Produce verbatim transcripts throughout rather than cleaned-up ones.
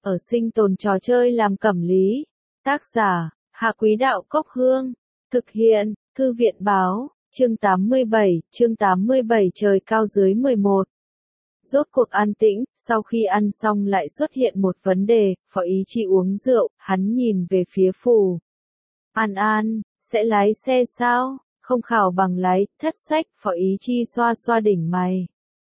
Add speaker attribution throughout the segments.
Speaker 1: ở sinh tồn trò chơi làm cẩm lý. Tác giả, Hạ Quý Đạo Cốc Hương. Thực hiện, Thư viện Báo, chương tám mươi bảy, chương tám mươi bảy trời cao dưới mười một. Rốt cuộc an tĩnh, sau khi ăn xong lại xuất hiện một vấn đề, Phó Ý Chi uống rượu, hắn nhìn về phía Phù An An, sẽ lái xe sao? Không khảo bằng lái, thất sách, Phó Ý Chi xoa xoa đỉnh mày.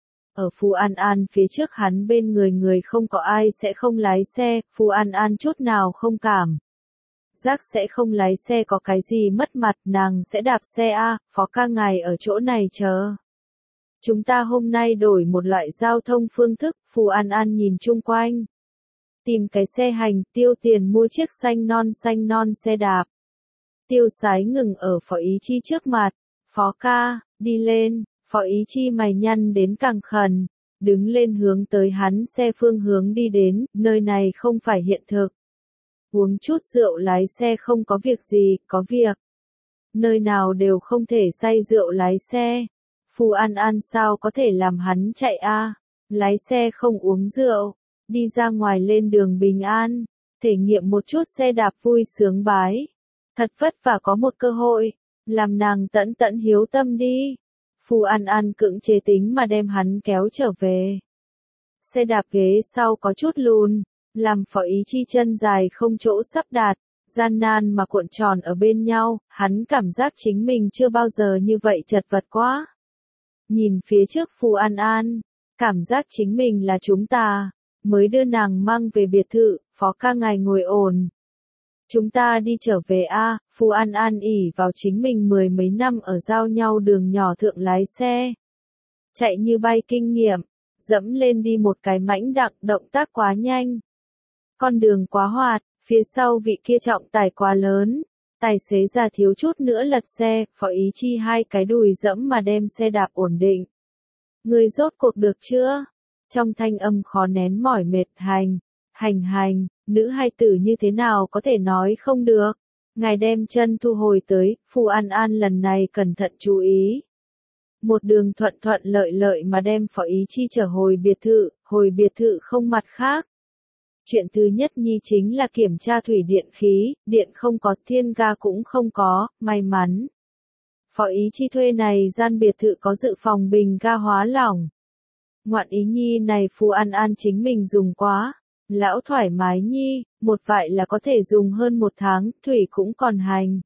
Speaker 1: Ở Phù An An phía trước hắn bên người người không có ai sẽ không lái xe, Phù An An chút nào không cảm. Giác sẽ không lái xe có cái gì mất mặt, nàng sẽ đạp xe a, Phó ca ngài ở chỗ này chờ. Chúng ta hôm nay đổi một loại giao thông phương thức, Phù An An nhìn chung quanh. Tìm cái xe hành, tiêu tiền mua chiếc xanh non xanh non xe đạp. Tiêu Sái ngừng ở Phó Ý Chi trước mặt. Phó ca, đi lên, Phó Ý Chi mày nhăn đến càng khẩn, đứng lên hướng tới hắn xe phương hướng đi đến, nơi này không phải hiện thực. Uống chút rượu lái xe không có việc gì, có việc. Nơi nào đều không thể say rượu lái xe. Phù An An sao có thể làm hắn chạy a? Lái xe không uống rượu, đi ra ngoài lên đường bình an, thể nghiệm một chút xe đạp vui sướng bái. Thật vất vả có một cơ hội, làm nàng tẫn tẫn hiếu tâm đi. Phù An An cưỡng chế tính mà đem hắn kéo trở về. Xe đạp ghế sau có chút lùn, làm Phó Ý Chi chân dài không chỗ sắp đạt, gian nan mà cuộn tròn ở bên nhau, hắn cảm giác chính mình chưa bao giờ như vậy chật vật quá. Nhìn phía trước Phù An An, cảm giác chính mình là chúng ta, mới đưa nàng mang về biệt thự, Phó ca ngài ngồi ổn. Chúng ta đi trở về a, Phù An An ỉ vào chính mình mười mấy năm ở giao nhau đường nhỏ thượng lái xe. Chạy như bay kinh nghiệm, dẫm lên đi một cái mãnh đặng, động tác quá nhanh. Con đường quá hoạt, phía sau vị kia trọng tải quá lớn. Tài xế già thiếu chút nữa lật xe, Phó Ý Chi hai cái đùi dẫm mà đem xe đạp ổn định. Người rốt cuộc được chưa? Trong thanh âm khó nén mỏi mệt, hành, hành hành, nữ hai tử như thế nào có thể nói không được. Ngài đem chân thu hồi tới, Phù An An lần này cẩn thận chú ý. Một đường thuận thuận lợi lợi mà đem Phó Ý Chi trở hồi biệt thự, hồi biệt thự không mặt khác. Chuyện thứ nhất nhi chính là kiểm tra thủy điện khí, điện không có, thiên ga cũng không có, may mắn. Phó Ý Chi thuê này gian biệt thự có dự phòng bình ga hóa lỏng. Ngoạn ý nhi này Phù An An chính mình dùng quá, lão thoải mái nhi, một vại là có thể dùng hơn một tháng, thủy cũng còn hành.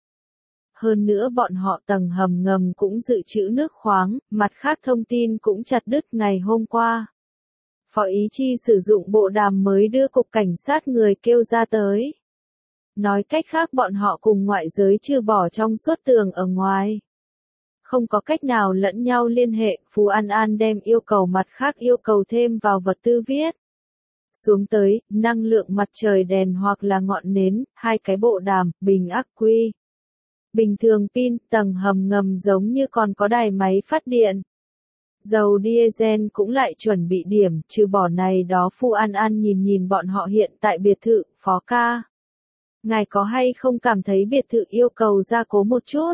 Speaker 1: Hơn nữa bọn họ tầng hầm ngầm cũng dự trữ nước khoáng, mặt khác thông tin cũng chặt đứt ngày hôm qua. Phó Ý Chi sử dụng bộ đàm mới đưa cục cảnh sát người kêu ra tới. Nói cách khác bọn họ cùng ngoại giới trừ bỏ trong suốt tường ở ngoài. Không có cách nào lẫn nhau liên hệ, Phù An An đem yêu cầu mặt khác yêu cầu thêm vào vật tư viết. Xuống tới, năng lượng mặt trời đèn hoặc là ngọn nến, hai cái bộ đàm, bình ắc quy. Bình thường pin, tầng hầm ngầm giống như còn có đài máy phát điện. Dầu diesel cũng lại chuẩn bị điểm, trừ bỏ này đó Phù An An nhìn nhìn bọn họ hiện tại biệt thự, Phó ca. Ngài có hay không cảm thấy biệt thự yêu cầu gia cố một chút?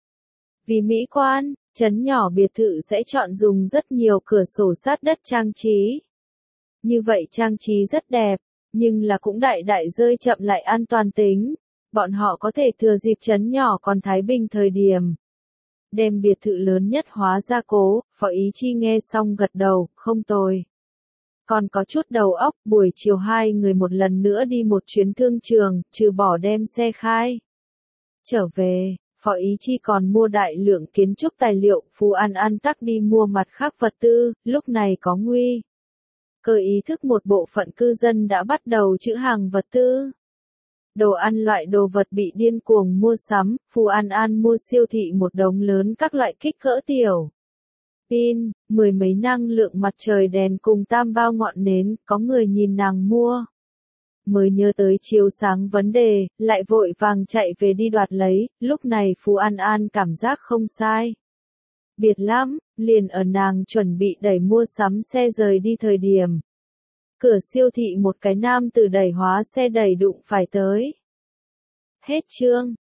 Speaker 1: Vì mỹ quan, trấn nhỏ biệt thự sẽ chọn dùng rất nhiều cửa sổ sát đất trang trí. Như vậy trang trí rất đẹp, nhưng là cũng đại đại rơi chậm lại an toàn tính. Bọn họ có thể thừa dịp trấn nhỏ còn thái bình thời điểm. Đem biệt thự lớn nhất hóa gia cố, Phó Ý Chi nghe xong gật đầu, không tồi. Còn có chút đầu óc, buổi chiều hai người một lần nữa đi một chuyến thương trường, trừ bỏ đem xe khai. Trở về, Phó Ý Chi còn mua đại lượng kiến trúc tài liệu, Phù An An tắc đi mua mặt khác vật tư, lúc này có nguy cơ ý thức một bộ phận cư dân đã bắt đầu trữ hàng vật tư. Đồ ăn loại đồ vật bị điên cuồng mua sắm, Phù An An mua siêu thị một đống lớn các loại kích cỡ tiểu. Pin, mười mấy năng lượng mặt trời đèn cùng tam bao ngọn nến, có người nhìn nàng mua. Mới nhớ tới chiếu sáng vấn đề, lại vội vàng chạy về đi đoạt lấy, lúc này Phù An An cảm giác không sai. Biệt lắm, liền ở nàng chuẩn bị đẩy mua sắm xe rời đi thời điểm. Cửa siêu thị một cái nam tử đẩy hóa xe đẩy đụng phải tới. Hết chương.